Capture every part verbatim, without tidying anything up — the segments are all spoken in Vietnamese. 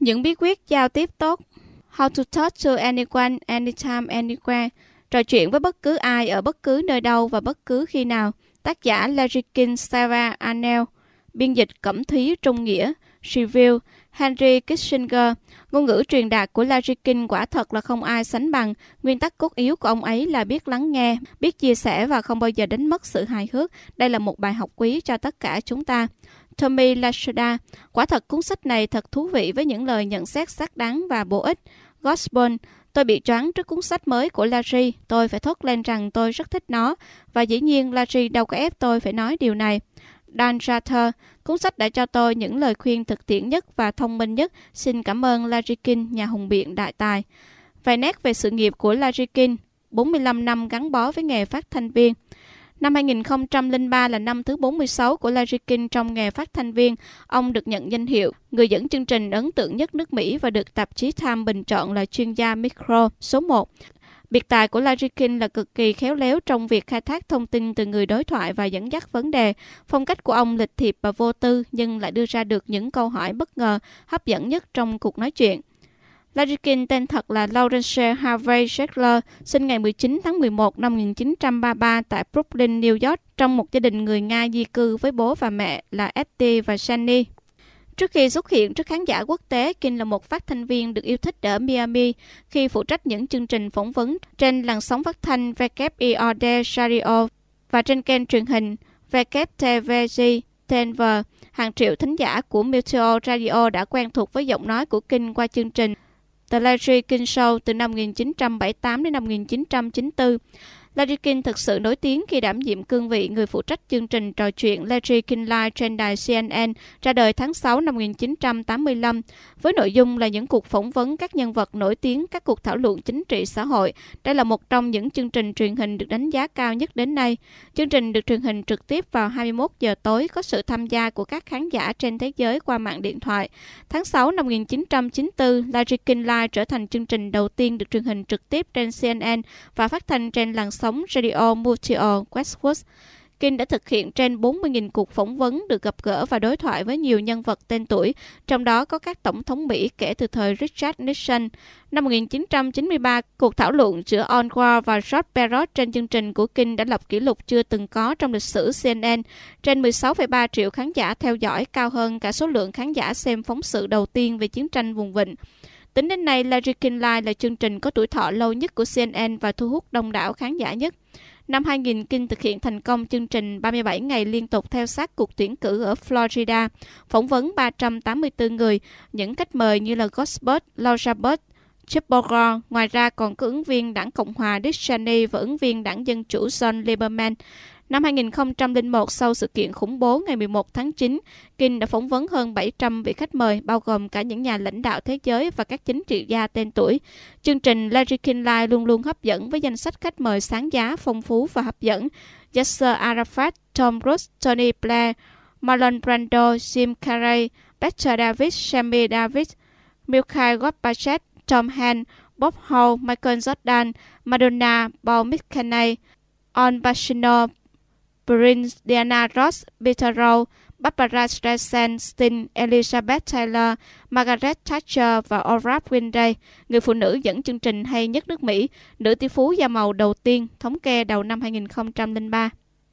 Những bí quyết giao tiếp tốt. How to talk to anyone, anytime, anywhere. Trò chuyện với bất cứ ai ở bất cứ nơi đâu và bất cứ khi nào. Tác giả Larry Sarah Arnell. Biên dịch Cẩm Thúy Trung Nghĩa. Review Henry Kissinger. Ngôn ngữ truyền đạt của Larry King quả thật là không ai sánh bằng. Nguyên tắc cốt yếu của ông ấy là biết lắng nghe, biết chia sẻ và không bao giờ đánh mất sự hài hước. Đây là một bài học quý cho tất cả chúng ta. Tommy Lasorda. Quả thật cuốn sách này thật thú vị với những lời nhận xét xác đáng và bổ ích. Gospel. Tôi bị choáng trước cuốn sách mới của Larry. Tôi phải thốt lên rằng tôi rất thích nó. Và dĩ nhiên Larry đâu có ép tôi phải nói điều này. Dan Rather. Cuốn sách đã cho tôi những lời khuyên thực tiễn nhất và thông minh nhất. Xin cảm ơn Larry King, nhà hùng biện đại tài. Vài nét về sự nghiệp của Larry King. bốn mươi lăm năm gắn bó với nghề phát thanh viên. Năm hai nghìn không trăm lẻ ba là năm thứ bốn mươi sáu của Larry King trong nghề phát thanh viên. Ông được nhận danh hiệu người dẫn chương trình ấn tượng nhất nước Mỹ và được tạp chí Time bình chọn là chuyên gia micro số một. Biệt tài của Larry King là cực kỳ khéo léo trong việc khai thác thông tin từ người đối thoại và dẫn dắt vấn đề. Phong cách của ông lịch thiệp và vô tư nhưng lại đưa ra được những câu hỏi bất ngờ, hấp dẫn nhất trong cuộc nói chuyện. Larry King tên thật là Lawrence Harvey Shekler, sinh ngày mười chín tháng mười một năm một nghìn chín trăm ba mươi ba tại Brooklyn, New York, trong một gia đình người Nga di cư với bố và mẹ là Etty và Shani. Trước khi xuất hiện trước khán giả quốc tế, King là một phát thanh viên được yêu thích ở Miami khi phụ trách những chương trình phỏng vấn trên làn sóng phát thanh W E R D Radio và trên kênh truyền hình W T V G Denver. Hàng triệu thính giả của Meteor Radio đã quen thuộc với giọng nói của King qua chương trình The Larry King Show từ năm một nghìn chín trăm bảy mươi tám đến năm một nghìn chín trăm chín mươi tư. Larry King thực sự nổi tiếng khi đảm nhiệm cương vị người phụ trách chương trình trò chuyện Larry King Live trên đài C N N, ra đời tháng sáu năm một nghìn chín trăm tám mươi lăm, với nội dung là những cuộc phỏng vấn các nhân vật nổi tiếng, các cuộc thảo luận chính trị xã hội. Đây là một trong những chương trình truyền hình được đánh giá cao nhất đến nay. Chương trình được truyền hình trực tiếp vào hai mươi mốt giờ tối, có sự tham gia của các khán giả trên thế giới qua mạng điện thoại. Tháng sáu năm một nghìn chín trăm chín mươi tư, Larry King Live trở thành chương trình đầu tiên được truyền hình trực tiếp trên C N N và phát thanh trên làn sóng Radio Mutual Westwood. King đã thực hiện trên bốn mươi nghìn cuộc phỏng vấn, được gặp gỡ và đối thoại với nhiều nhân vật tên tuổi, trong đó có các tổng thống Mỹ kể từ thời Richard Nixon. Năm một nghìn chín trăm chín mươi ba, cuộc thảo luận giữa Al Gore và George Perot trên chương trình của King đã lập kỷ lục chưa từng có trong lịch sử C N N. Trên mười sáu phẩy ba triệu khán giả theo dõi, cao hơn cả số lượng khán giả xem phóng sự đầu tiên về chiến tranh vùng vịnh. Tính đến nay, Larry King Live là chương trình có tuổi thọ lâu nhất của C N N và thu hút đông đảo khán giả nhất. Năm hai nghìn, King thực hiện thành công chương trình ba mươi bảy ngày liên tục theo sát cuộc tuyển cử ở Florida, phỏng vấn ba trăm tám mươi tư người, những khách mời như là Gosbert, Laura Bush, Chip Bogor. Ngoài ra còn có ứng viên đảng Cộng hòa Dick Cheney và ứng viên đảng Dân chủ John Lieberman. Năm hai nghìn không trăm lẻ một, sau sự kiện khủng bố ngày mười một tháng chín, King đã phỏng vấn hơn bảy trăm vị khách mời, bao gồm cả những nhà lãnh đạo thế giới và các chính trị gia tên tuổi. Chương trình Larry King Live luôn luôn hấp dẫn với danh sách khách mời sáng giá, phong phú và hấp dẫn. Yasser Arafat, Tom Cruise, Tony Blair, Marlon Brando, Jim Carrey, Bette Davis, Sammy Davis, Mikhail Gorbachev, Tom Hanks, Bob Hope, Michael Jordan, Madonna, Paul McCartney, Al Pacino, Prince, Diana Ross, Peter Rowe, Barbara Streisand, Sting, Elizabeth Taylor, Margaret Thatcher và Oprah Winfrey, người phụ nữ dẫn chương trình hay nhất nước Mỹ, nữ tỷ phú da màu đầu tiên, thống kê đầu năm hai nghìn không trăm lẻ ba.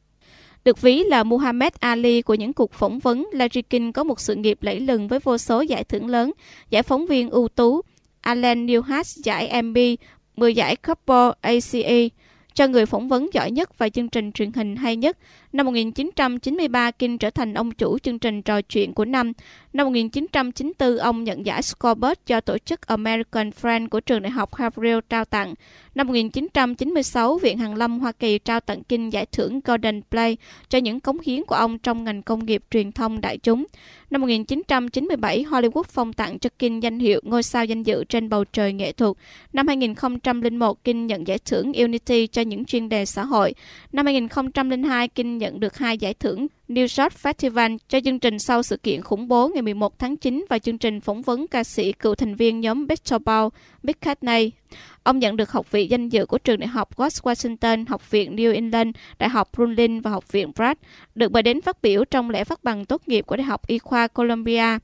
Được ví là Muhammad Ali của những cuộc phỏng vấn, Larry King có một sự nghiệp lẫy lừng với vô số giải thưởng lớn, giải phóng viên ưu tú, Allen Newhouse giải Emmy, mười giải Couple A C E cho người phỏng vấn giỏi nhất và chương trình truyền hình hay nhất. Năm một nghìn chín trăm chín mươi ba, King trở thành ông chủ chương trình trò chuyện của năm. Năm một nghìn chín trăm chín mươi tư, ông nhận giải Scorebus do tổ chức American Friends của trường đại học Harvard trao tặng. Năm một nghìn chín trăm chín mươi sáu, Viện Hàn lâm Hoa Kỳ trao tặng King giải thưởng Golden Play cho những cống hiến của ông trong ngành công nghiệp truyền thông đại chúng. Năm một nghìn chín trăm chín mươi bảy, Hollywood phong tặng cho King danh hiệu ngôi sao danh dự trên bầu trời nghệ thuật. Năm hai nghìn không trăm lẻ một, King nhận giải thưởng Unity cho những chuyên đề xã hội. Năm hai nghìn không trăm lẻ hai, King nhận được hai giải thưởng New York Festival cho chương trình sau sự kiện khủng bố ngày mười một tháng chín và chương trình phỏng vấn ca sĩ cựu thành viên nhóm Beatles Paul McCartney. Ông nhận được học vị danh dự của trường đại học George Washington, học viện New England, đại học Brooklyn và học viện Pratt, được mời đến phát biểu trong lễ phát bằng tốt nghiệp của đại học Y khoa Columbia.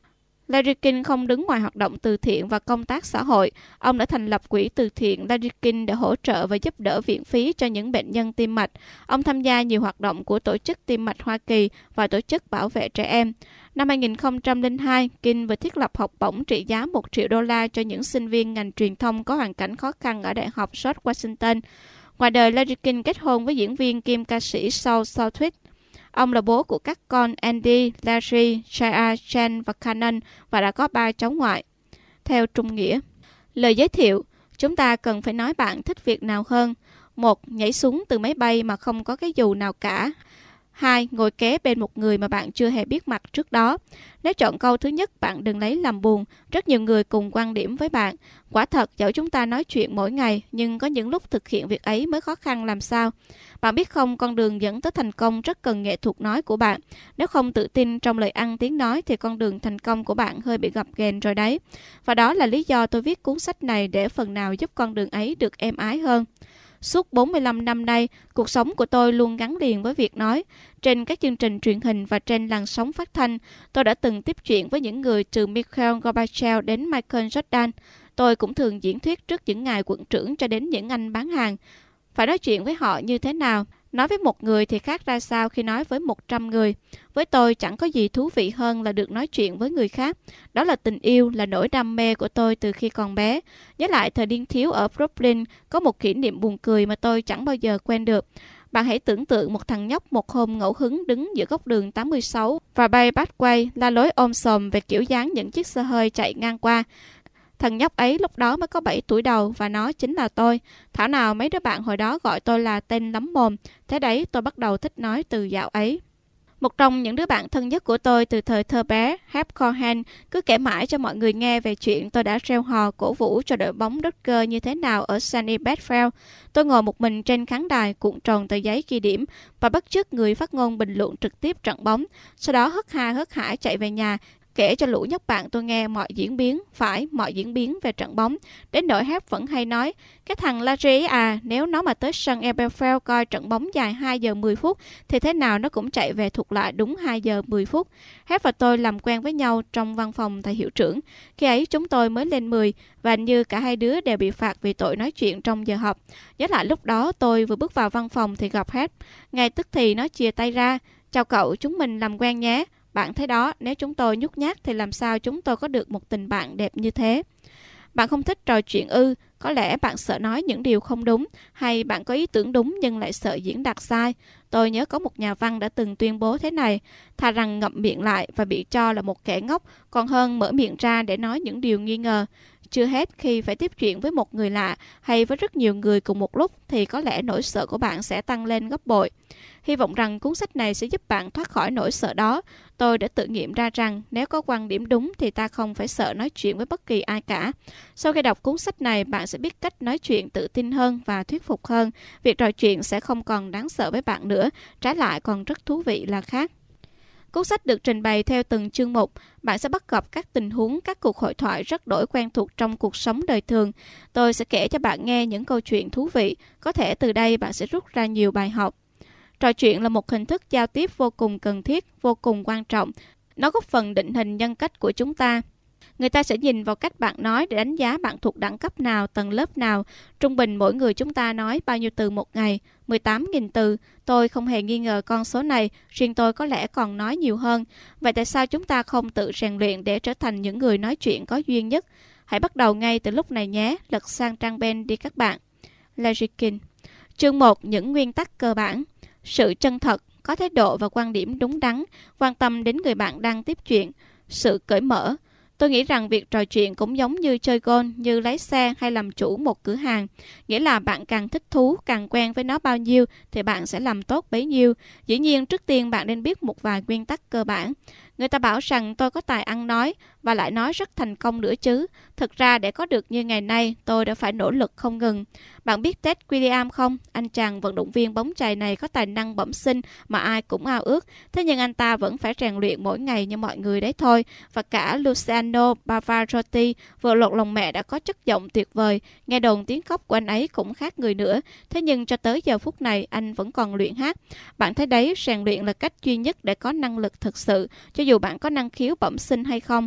Larry King không đứng ngoài hoạt động từ thiện và công tác xã hội. Ông đã thành lập quỹ từ thiện Larry King để hỗ trợ và giúp đỡ viện phí cho những bệnh nhân tim mạch. Ông tham gia nhiều hoạt động của Tổ chức Tim mạch Hoa Kỳ và Tổ chức Bảo vệ trẻ em. Năm hai nghìn không trăm lẻ hai, King vừa thiết lập học bổng trị giá một triệu đô la cho những sinh viên ngành truyền thông có hoàn cảnh khó khăn ở Đại học George Washington. Ngoài đời, Larry King kết hôn với diễn viên kiêm ca sĩ Saul Southwick. Ông là bố của các con Andy, Larry, Shia, Jen và Cannon và đã có ba cháu ngoại. Theo Trung Nghĩa. Lời giới thiệu, chúng ta cần phải nói bạn thích việc nào hơn. Một, nhảy xuống từ máy bay mà không có cái dù nào cả. Hai, ngồi kế bên một người mà bạn chưa hề biết mặt trước đó. Nếu chọn câu thứ nhất, bạn đừng lấy làm buồn. Rất nhiều người cùng quan điểm với bạn. Quả thật, dẫu chúng ta nói chuyện mỗi ngày, nhưng có những lúc thực hiện việc ấy mới khó khăn làm sao. Bạn biết không, con đường dẫn tới thành công rất cần nghệ thuật nói của bạn. Nếu không tự tin trong lời ăn tiếng nói thì con đường thành công của bạn hơi bị gập ghềnh rồi đấy. Và đó là lý do tôi viết cuốn sách này để phần nào giúp con đường ấy được êm ái hơn. Suốt bốn mươi lăm năm nay, cuộc sống của tôi luôn gắn liền với việc nói. Trên các chương trình truyền hình và trên làn sóng phát thanh, tôi đã từng tiếp chuyện với những người từ Mikhail Gorbachev đến Michael Jordan. Tôi cũng thường diễn thuyết trước những ngài quận trưởng cho đến những anh bán hàng. Phải nói chuyện với họ như thế nào? Nói với một người thì khác ra sao khi nói với một trăm người? Với tôi chẳng có gì thú vị hơn là được nói chuyện với người khác. Đó là tình yêu, là nỗi đam mê của tôi từ khi còn bé. Nhớ lại thời niên thiếu ở Brooklyn, có một kỷ niệm buồn cười mà tôi chẳng bao giờ quên được. Bạn hãy tưởng tượng một thằng nhóc một hôm ngẫu hứng đứng giữa góc đường tám mươi sáu và bay bắt quay, la lối ôm sòm về kiểu dáng những chiếc xe hơi chạy ngang qua. Thằng nhóc ấy lúc đó mới có bảy tuổi đầu và nó chính là tôi. Thảo nào mấy đứa bạn hồi đó gọi tôi là tên lắm mồm. Thế đấy, tôi bắt đầu thích nói từ dạo ấy. Một trong những đứa bạn thân nhất của tôi từ thời thơ bé, Hap Cohen, cứ kể mãi cho mọi người nghe về chuyện tôi đã reo hò cổ vũ cho đội bóng Dodgers như thế nào ở Sunny Bedfield. Tôi ngồi một mình trên khán đài cuộn tròn tờ giấy ghi điểm và bắt chước người phát ngôn bình luận trực tiếp trận bóng. Sau đó hớt ha hớt hải chạy về nhà, kể cho lũ nhóc bạn tôi nghe mọi diễn biến, phải, mọi diễn biến về trận bóng. Đến nỗi Hap vẫn hay nói, cái thằng Larry à, nếu nó mà tới sân Eberfeld coi trận bóng dài hai giờ mười phút, thì thế nào nó cũng chạy về thuật lại đúng hai giờ mười phút. Hap và tôi làm quen với nhau trong văn phòng thầy hiệu trưởng. Khi ấy chúng tôi mới lên mười, và như cả hai đứa đều bị phạt vì tội nói chuyện trong giờ học. Nhớ lại lúc đó tôi vừa bước vào văn phòng thì gặp Hap. Ngay tức thì nó chia tay ra, chào cậu, chúng mình làm quen nhé. Bạn thấy đó, nếu chúng tôi nhút nhát thì làm sao chúng tôi có được một tình bạn đẹp như thế? Bạn không thích trò chuyện ư? Có lẽ bạn sợ nói những điều không đúng, hay bạn có ý tưởng đúng nhưng lại sợ diễn đạt sai. Tôi nhớ có một nhà văn đã từng tuyên bố thế này: thà rằng ngậm miệng lại và bị cho là một kẻ ngốc, còn hơn mở miệng ra để nói những điều nghi ngờ. Chưa hết, khi phải tiếp chuyện với một người lạ hay với rất nhiều người cùng một lúc thì có lẽ nỗi sợ của bạn sẽ tăng lên gấp bội. Hy vọng rằng cuốn sách này sẽ giúp bạn thoát khỏi nỗi sợ đó. Tôi đã tự nghiệm ra rằng nếu có quan điểm đúng thì ta không phải sợ nói chuyện với bất kỳ ai cả. Sau khi đọc cuốn sách này, bạn sẽ biết cách nói chuyện tự tin hơn và thuyết phục hơn. Việc trò chuyện sẽ không còn đáng sợ với bạn nữa, trái lại còn rất thú vị là khác. Cuốn sách được trình bày theo từng chương mục. Bạn sẽ bắt gặp các tình huống, các cuộc hội thoại rất đổi quen thuộc trong cuộc sống đời thường. Tôi sẽ kể cho bạn nghe những câu chuyện thú vị. Có thể từ đây bạn sẽ rút ra nhiều bài học. Trò chuyện là một hình thức giao tiếp vô cùng cần thiết, vô cùng quan trọng. Nó góp phần định hình nhân cách của chúng ta. Người ta sẽ nhìn vào cách bạn nói để đánh giá bạn thuộc đẳng cấp nào, tầng lớp nào. Trung bình mỗi người chúng ta nói bao nhiêu từ một ngày? mười tám nghìn từ. Tôi không hề nghi ngờ con số này, riêng tôi có lẽ còn nói nhiều hơn. Vậy tại sao chúng ta không tự rèn luyện để trở thành những người nói chuyện có duyên nhất? Hãy bắt đầu ngay từ lúc này nhé. Lật sang trang bên đi các bạn. Larry King. Chương một. Những nguyên tắc cơ bản. Sự chân thật, có thái độ và quan điểm đúng đắn, quan tâm đến người bạn đang tiếp chuyện. Sự cởi mở. Tôi nghĩ rằng việc trò chuyện cũng giống như chơi golf, như lái xe hay làm chủ một cửa hàng. Nghĩa là bạn càng thích thú, càng quen với nó bao nhiêu thì bạn sẽ làm tốt bấy nhiêu. Dĩ nhiên trước tiên bạn nên biết một vài nguyên tắc cơ bản. Người ta bảo rằng tôi có tài ăn nói và lại nói rất thành công nữa chứ. Thực ra để có được như ngày nay, tôi đã phải nỗ lực không ngừng. Bạn biết Ted Williams không? Anh chàng vận động viên bóng chày này có tài năng bẩm sinh mà ai cũng ao ước. Thế nhưng anh ta vẫn phải rèn luyện mỗi ngày như mọi người đấy thôi. Và cả Luciano Pavarotti vừa lột lòng mẹ đã có chất giọng tuyệt vời. Nghe đồn tiếng khóc của anh ấy cũng khác người nữa. Thế nhưng cho tới giờ phút này anh vẫn còn luyện hát. Bạn thấy đấy, rèn luyện là cách duy nhất để có năng lực thực sự, cho dù bạn có năng khiếu bẩm sinh hay không.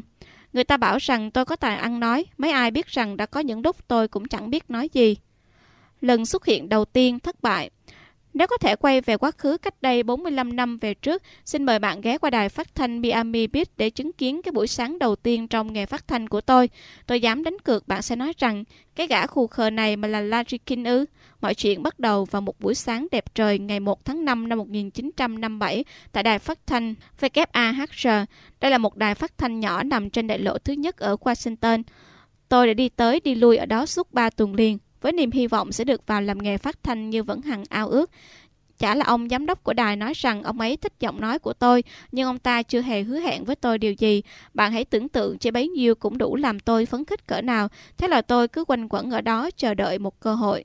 Người ta bảo rằng tôi có tài ăn nói, mấy ai biết rằng đã có những lúc tôi cũng chẳng biết nói gì. Lần xuất hiện đầu tiên thất bại. Nếu có thể quay về quá khứ cách đây bốn mươi lăm năm về trước, xin mời bạn ghé qua đài phát thanh Miami Beach để chứng kiến cái buổi sáng đầu tiên trong nghề phát thanh của tôi. Tôi dám đánh cược bạn sẽ nói rằng, cái gã khù khờ này mà là Larry King ư? Mọi chuyện bắt đầu vào một buổi sáng đẹp trời ngày một tháng năm năm một nghìn chín trăm năm mươi bảy tại đài phát thanh W A H R. Đây là một đài phát thanh nhỏ nằm trên đại lộ thứ nhất ở Washington. Tôi đã đi tới đi lui ở đó suốt ba tuần liền, với niềm hy vọng sẽ được vào làm nghề phát thanh như vẫn hằng ao ước. Chả là ông giám đốc của đài nói rằng ông ấy thích giọng nói của tôi, nhưng ông ta chưa hề hứa hẹn với tôi điều gì. Bạn hãy tưởng tượng chỉ bấy nhiêu cũng đủ làm tôi phấn khích cỡ nào. Thế là tôi cứ quanh quẩn ở đó chờ đợi một cơ hội.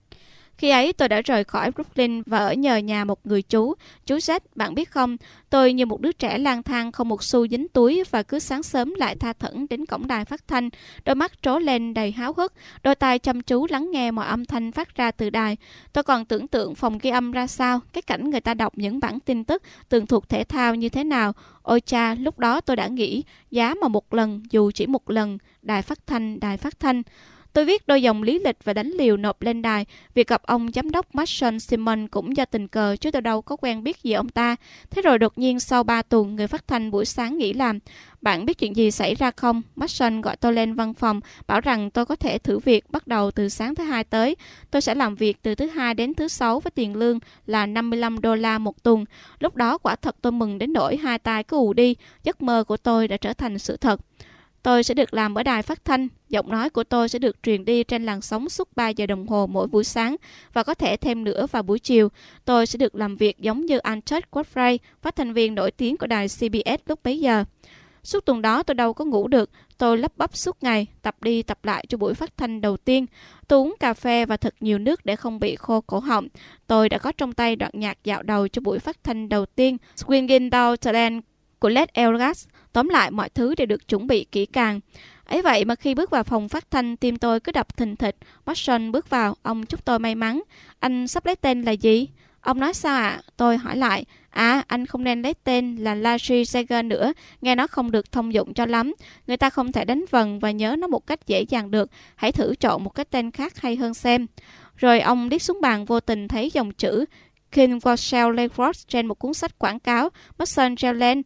Khi ấy tôi đã rời khỏi Brooklyn và ở nhờ nhà một người chú. Chú Jack, bạn biết không, tôi như một đứa trẻ lang thang không một xu dính túi và cứ sáng sớm lại tha thẩn đến cổng đài phát thanh, đôi mắt trố lên đầy háo hức, đôi tai chăm chú lắng nghe mọi âm thanh phát ra từ đài. Tôi còn tưởng tượng phòng ghi âm ra sao, cái cảnh người ta đọc những bản tin tức, tường thuật thể thao như thế nào. Ôi cha, lúc đó tôi đã nghĩ, giá mà một lần, dù chỉ một lần, đài phát thanh, đài phát thanh. Tôi viết đôi dòng lý lịch và đánh liều nộp lên đài. Việc gặp ông giám đốc Mason Simon cũng do tình cờ, chứ tôi đâu có quen biết gì ông ta. Thế rồi đột nhiên sau ba tuần, người phát thanh buổi sáng nghỉ làm. Bạn biết chuyện gì xảy ra không? Mason gọi tôi lên văn phòng, bảo rằng tôi có thể thử việc bắt đầu từ sáng thứ hai tới. Tôi sẽ làm việc từ thứ hai đến thứ sáu với tiền lương là năm mươi lăm đô la một tuần. Lúc đó quả thật tôi mừng đến nỗi hai tay cứ ù đi. Giấc mơ của tôi đã trở thành sự thật. Tôi sẽ được làm ở đài phát thanh, giọng nói của tôi sẽ được truyền đi trên làn sóng suốt ba giờ đồng hồ mỗi buổi sáng và có thể thêm nữa vào buổi chiều. Tôi sẽ được làm việc giống như Antoine Godfrey, phát thanh viên nổi tiếng của đài C B S lúc bấy giờ. Suốt tuần đó tôi đâu có ngủ được, tôi lắp bắp suốt ngày, tập đi tập lại cho buổi phát thanh đầu tiên. Tôi uống cà phê và thật nhiều nước để không bị khô cổ họng. Tôi đã có trong tay đoạn nhạc dạo đầu cho buổi phát thanh đầu tiên, Swingin' Down the Lane của Les Elgas. Tóm lại mọi thứ đều được chuẩn bị kỹ càng. Ấy vậy mà khi bước vào phòng phát thanh, tim tôi cứ đập thình thịch. Mason bước vào, ông chúc tôi may mắn. Anh sắp lấy tên là gì? Ông nói sao ạ? À? Tôi hỏi lại. À, anh không nên lấy tên là Larry Sager nữa, nghe nó không được thông dụng cho lắm. Người ta không thể đánh vần và nhớ nó một cách dễ dàng được. Hãy thử chọn một cái tên khác hay hơn xem. Rồi ông liếc xuống bàn, vô tình thấy dòng chữ King Warshell Lakeford trên một cuốn sách quảng cáo. Mason treo lên.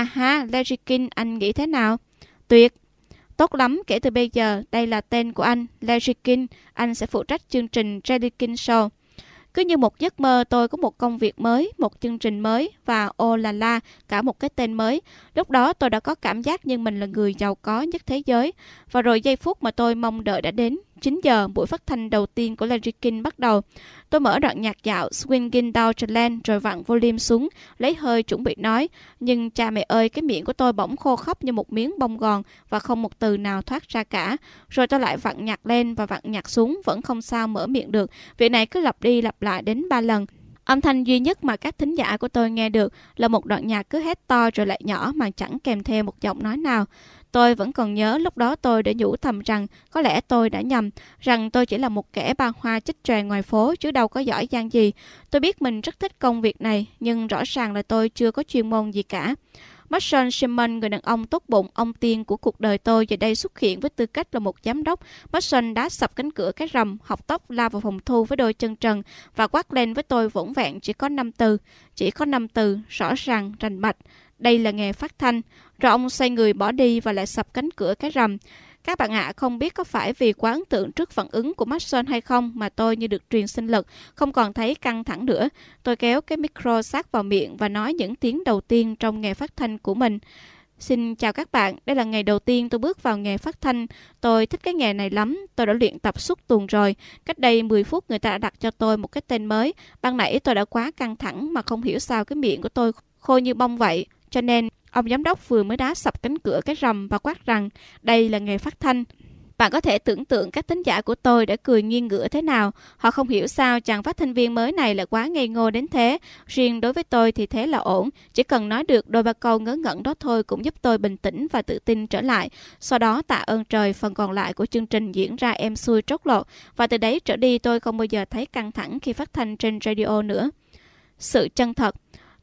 À Larry King, anh nghĩ thế nào? Tuyệt! Tốt lắm, kể từ bây giờ, đây là tên của anh, Larry King. Anh sẽ phụ trách chương trình Larry King Show. Cứ như một giấc mơ, tôi có một công việc mới, một chương trình mới và ô là la, cả một cái tên mới. Lúc đó tôi đã có cảm giác như mình là người giàu có nhất thế giới. Và rồi giây phút mà tôi mong đợi đã đến. chín giờ, buổi phát thanh đầu tiên của Larry King bắt đầu. Tôi mở đoạn nhạc dạo Swingin' Down the Lane rồi vặn volume xuống, lấy hơi chuẩn bị nói. Nhưng cha mẹ ơi, cái miệng của tôi bỗng khô khốc như một miếng bông gòn và không một từ nào thoát ra cả. Rồi tôi lại vặn nhạc lên và vặn nhạc xuống, vẫn không sao mở miệng được. Việc này cứ lặp đi lặp lại đến ba lần. Âm thanh duy nhất mà các thính giả của tôi nghe được là một đoạn nhạc cứ hét to rồi lại nhỏ mà chẳng kèm theo một giọng nói nào. Tôi vẫn còn nhớ lúc đó tôi đã nhủ thầm rằng có lẽ tôi đã nhầm, rằng tôi chỉ là một kẻ ba hoa chích chòe ngoài phố chứ đâu có giỏi giang gì. Tôi biết mình rất thích công việc này, nhưng rõ ràng là tôi chưa có chuyên môn gì cả. Mason Simon, người đàn ông tốt bụng, ông tiên của cuộc đời tôi, giờ đây xuất hiện với tư cách là một giám đốc. Mason đá sập cánh cửa cái rầm, học tóc lao vào phòng thu với đôi chân trần và quát lên với tôi vỗn vẹn chỉ có năm từ. Chỉ có năm từ, rõ ràng, rành mạch. Đây là nghề phát thanh. Rồi ông xoay người bỏ đi và lại sập cánh cửa cái rầm. Các bạn ạ, à, không biết có phải vì quá ấn tượng trước phản ứng của Mason hay không mà tôi như được truyền sinh lực, không còn thấy căng thẳng nữa. Tôi kéo cái micro sát vào miệng và nói những tiếng đầu tiên trong nghề phát thanh của mình. Xin chào các bạn, đây là ngày đầu tiên tôi bước vào nghề phát thanh. Tôi thích cái nghề này lắm, tôi đã luyện tập suốt tuần rồi. Cách đây mười phút người ta đã đặt cho tôi một cái tên mới. Ban nãy tôi đã quá căng thẳng mà không hiểu sao cái miệng của tôi khô như bông vậy. Cho nên ông giám đốc vừa mới đá sập cánh cửa cái rầm và quát rằng đây là nghề phát thanh. Bạn có thể tưởng tượng các thính giả của tôi đã cười nghiêng ngửa thế nào. Họ không hiểu sao chàng phát thanh viên mới này lại quá ngây ngô đến thế. Riêng đối với tôi thì thế là ổn. Chỉ cần nói được đôi ba câu ngớ ngẩn đó thôi cũng giúp tôi bình tĩnh và tự tin trở lại. Sau đó tạ ơn trời, phần còn lại của chương trình diễn ra êm xuôi trót lọt. Và từ đấy trở đi tôi không bao giờ thấy căng thẳng khi phát thanh trên radio nữa. Sự chân thật.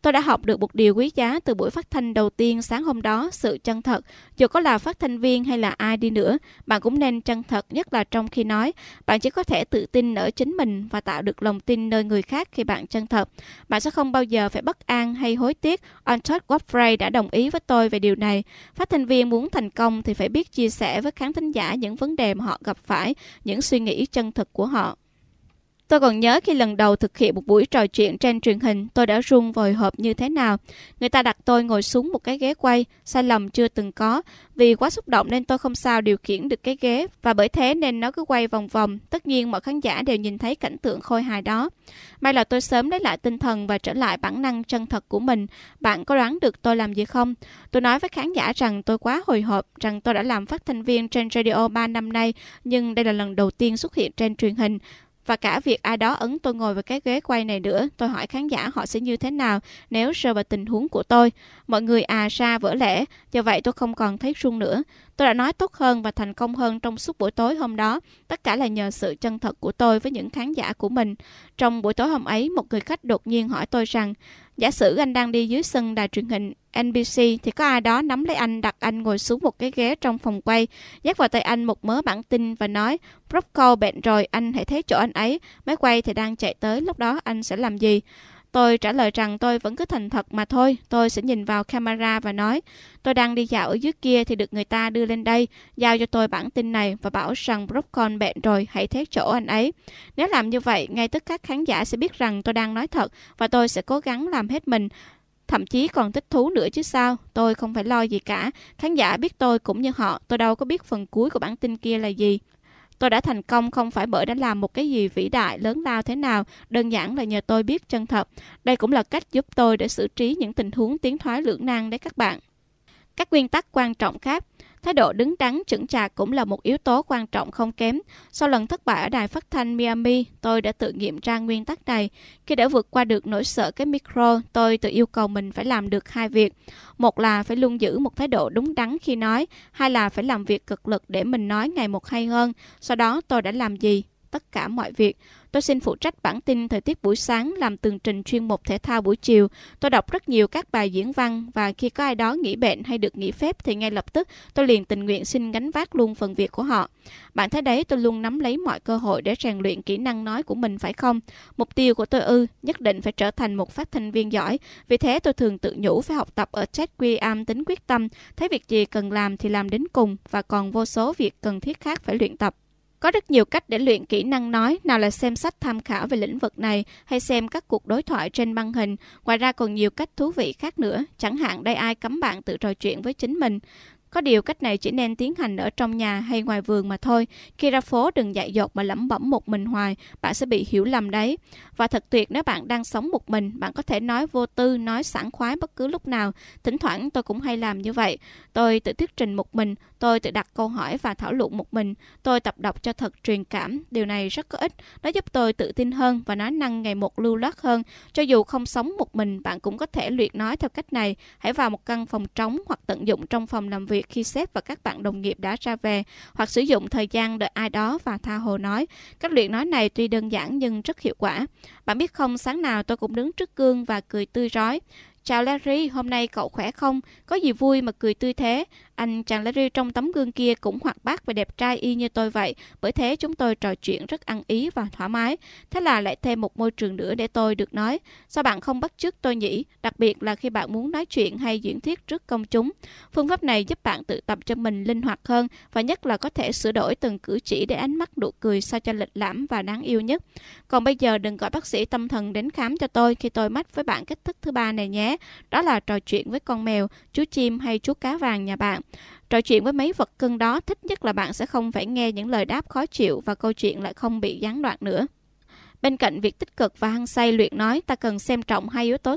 Tôi đã học được một điều quý giá từ buổi phát thanh đầu tiên sáng hôm đó, sự chân thật. Dù có là phát thanh viên hay là ai đi nữa, bạn cũng nên chân thật, nhất là trong khi nói. Bạn chỉ có thể tự tin ở chính mình và tạo được lòng tin nơi người khác khi bạn chân thật. Bạn sẽ không bao giờ phải bất an hay hối tiếc. Antoine Godfrey đã đồng ý với tôi về điều này. Phát thanh viên muốn thành công thì phải biết chia sẻ với khán thính giả những vấn đề mà họ gặp phải, những suy nghĩ chân thực của họ. Tôi còn nhớ khi lần đầu thực hiện một buổi trò chuyện trên truyền hình, tôi đã run hồi hộp như thế nào. Người ta đặt tôi ngồi xuống một cái ghế quay, sai lầm chưa từng có. Vì quá xúc động nên tôi không sao điều khiển được cái ghế, và bởi thế nên nó cứ quay vòng vòng. Tất nhiên mọi khán giả đều nhìn thấy cảnh tượng khôi hài đó. May là tôi sớm lấy lại tinh thần và trở lại bản năng chân thật của mình. Bạn có đoán được tôi làm gì không? Tôi nói với khán giả rằng tôi quá hồi hộp, rằng tôi đã làm phát thanh viên trên radio ba năm nay, nhưng đây là lần đầu tiên xuất hiện trên truyền hình. Và cả việc ai đó ấn tôi ngồi vào cái ghế quay này nữa. Tôi hỏi khán giả họ sẽ như thế nào nếu rơi vào tình huống của tôi. Mọi người à ra vỡ lẽ. Do vậy tôi không còn thấy run nữa. Tôi đã nói tốt hơn và thành công hơn trong suốt buổi tối hôm đó. Tất cả là nhờ sự chân thật của tôi với những khán giả của mình. Trong buổi tối hôm ấy, một người khách đột nhiên hỏi tôi rằng, giả sử anh đang đi dưới sân đài truyền hình en bê xê thì có ai đó nắm lấy anh, đặt anh ngồi xuống một cái ghế trong phòng quay, dắt vào tay anh một mớ bản tin và nói, Brocco bệnh rồi, anh hãy thấy chỗ anh ấy, máy quay thì đang chạy tới, lúc đó anh sẽ làm gì? Tôi trả lời rằng tôi vẫn cứ thành thật mà thôi. Tôi sẽ nhìn vào camera và nói, tôi đang đi dạo ở dưới kia thì được người ta đưa lên đây, giao cho tôi bản tin này và bảo rằng Brocco bệnh rồi, hãy thấy chỗ anh ấy. Nếu làm như vậy, ngay tức khắc khán giả sẽ biết rằng tôi đang nói thật và tôi sẽ cố gắng làm hết mình. Thậm chí còn thích thú nữa chứ sao. Tôi không phải lo gì cả. Khán giả biết tôi cũng như họ. Tôi đâu có biết phần cuối của bản tin kia là gì. Tôi đã thành công không phải bởi đã làm một cái gì vĩ đại, lớn lao thế nào. Đơn giản là nhờ tôi biết chân thật. Đây cũng là cách giúp tôi để xử trí những tình huống tiến thoái lưỡng nan đấy các bạn. Các nguyên tắc quan trọng khác. Thái độ đứng đắn chững chạc cũng là một yếu tố quan trọng không kém. Sau lần thất bại ở đài phát thanh Miami, tôi đã tự nghiệm ra nguyên tắc này. Khi đã vượt qua được nỗi sợ cái micro, tôi tự yêu cầu mình phải làm được hai việc. Một là phải luôn giữ một thái độ đúng đắn khi nói, hai là phải làm việc cực lực để mình nói ngày một hay hơn. Sau đó tôi đã làm gì? Tất cả mọi việc. Tôi xin phụ trách bản tin thời tiết buổi sáng, làm tường trình chuyên mục thể thao buổi chiều. Tôi đọc rất nhiều các bài diễn văn và khi có ai đó nghỉ bệnh hay được nghỉ phép thì ngay lập tức tôi liền tình nguyện xin gánh vác luôn phần việc của họ. Bạn thấy đấy, tôi luôn nắm lấy mọi cơ hội để rèn luyện kỹ năng nói của mình phải không? Mục tiêu của tôi ư, nhất định phải trở thành một phát thanh viên giỏi. Vì thế tôi thường tự nhủ phải học tập ở Ted Graham tính quyết tâm, thấy việc gì cần làm thì làm đến cùng và còn vô số việc cần thiết khác phải luyện tập. Có rất nhiều cách để luyện kỹ năng nói, nào là xem sách tham khảo về lĩnh vực này hay xem các cuộc đối thoại trên băng hình. Ngoài ra còn nhiều cách thú vị khác nữa, chẳng hạn đây ai cấm bạn tự trò chuyện với chính mình. Có điều cách này chỉ nên tiến hành ở trong nhà hay ngoài vườn mà thôi. Khi ra phố đừng dại dột mà lẩm bẩm một mình hoài, bạn sẽ bị hiểu lầm đấy. Và thật tuyệt nếu bạn đang sống một mình, bạn có thể nói vô tư, nói sảng khoái bất cứ lúc nào. Thỉnh thoảng tôi cũng hay làm như vậy. Tôi tự thuyết trình một mình, tôi tự đặt câu hỏi và thảo luận một mình. Tôi tập đọc cho thật truyền cảm, điều này rất có ích. Nó giúp tôi tự tin hơn và nói năng ngày một lưu loát hơn. Cho dù không sống một mình, bạn cũng có thể luyện nói theo cách này. Hãy vào một căn phòng trống hoặc tận dụng trong phòng làm việc khi sếp và các bạn đồng nghiệp đã ra về, hoặc sử dụng thời gian đợi ai đó và tha hồ nói. Cách luyện nói này tuy đơn giản nhưng rất hiệu quả. Bạn biết không, sáng nào tôi cũng đứng trước gương và cười tươi rói. Chào Larry, hôm nay cậu khỏe không? Có gì vui mà cười tươi thế? Anh chàng Larry trong tấm gương kia cũng hoạt bát và đẹp trai y như tôi vậy. Bởi thế chúng tôi trò chuyện rất ăn ý và thoải mái. Thế là lại thêm một môi trường nữa để tôi được nói. Sao bạn không bắt chước tôi nhỉ? Đặc biệt là khi bạn muốn nói chuyện hay diễn thuyết trước công chúng. Phương pháp này giúp bạn tự tập cho mình linh hoạt hơn và nhất là có thể sửa đổi từng cử chỉ để ánh mắt nụ cười sao cho lịch lãm và đáng yêu nhất. Còn bây giờ đừng gọi bác sĩ tâm thần đến khám cho tôi khi tôi mách với bạn cách thức thứ ba này nhé. Đó là trò chuyện với con mèo, chú chim hay chú cá vàng nhà bạn. Trò chuyện với mấy vật cưng đó, thích nhất là bạn sẽ không phải nghe những lời đáp khó chịu và câu chuyện lại không bị gián đoạn nữa. Bên cạnh việc tích cực và hăng say luyện nói, ta cần xem trọng hai yếu tố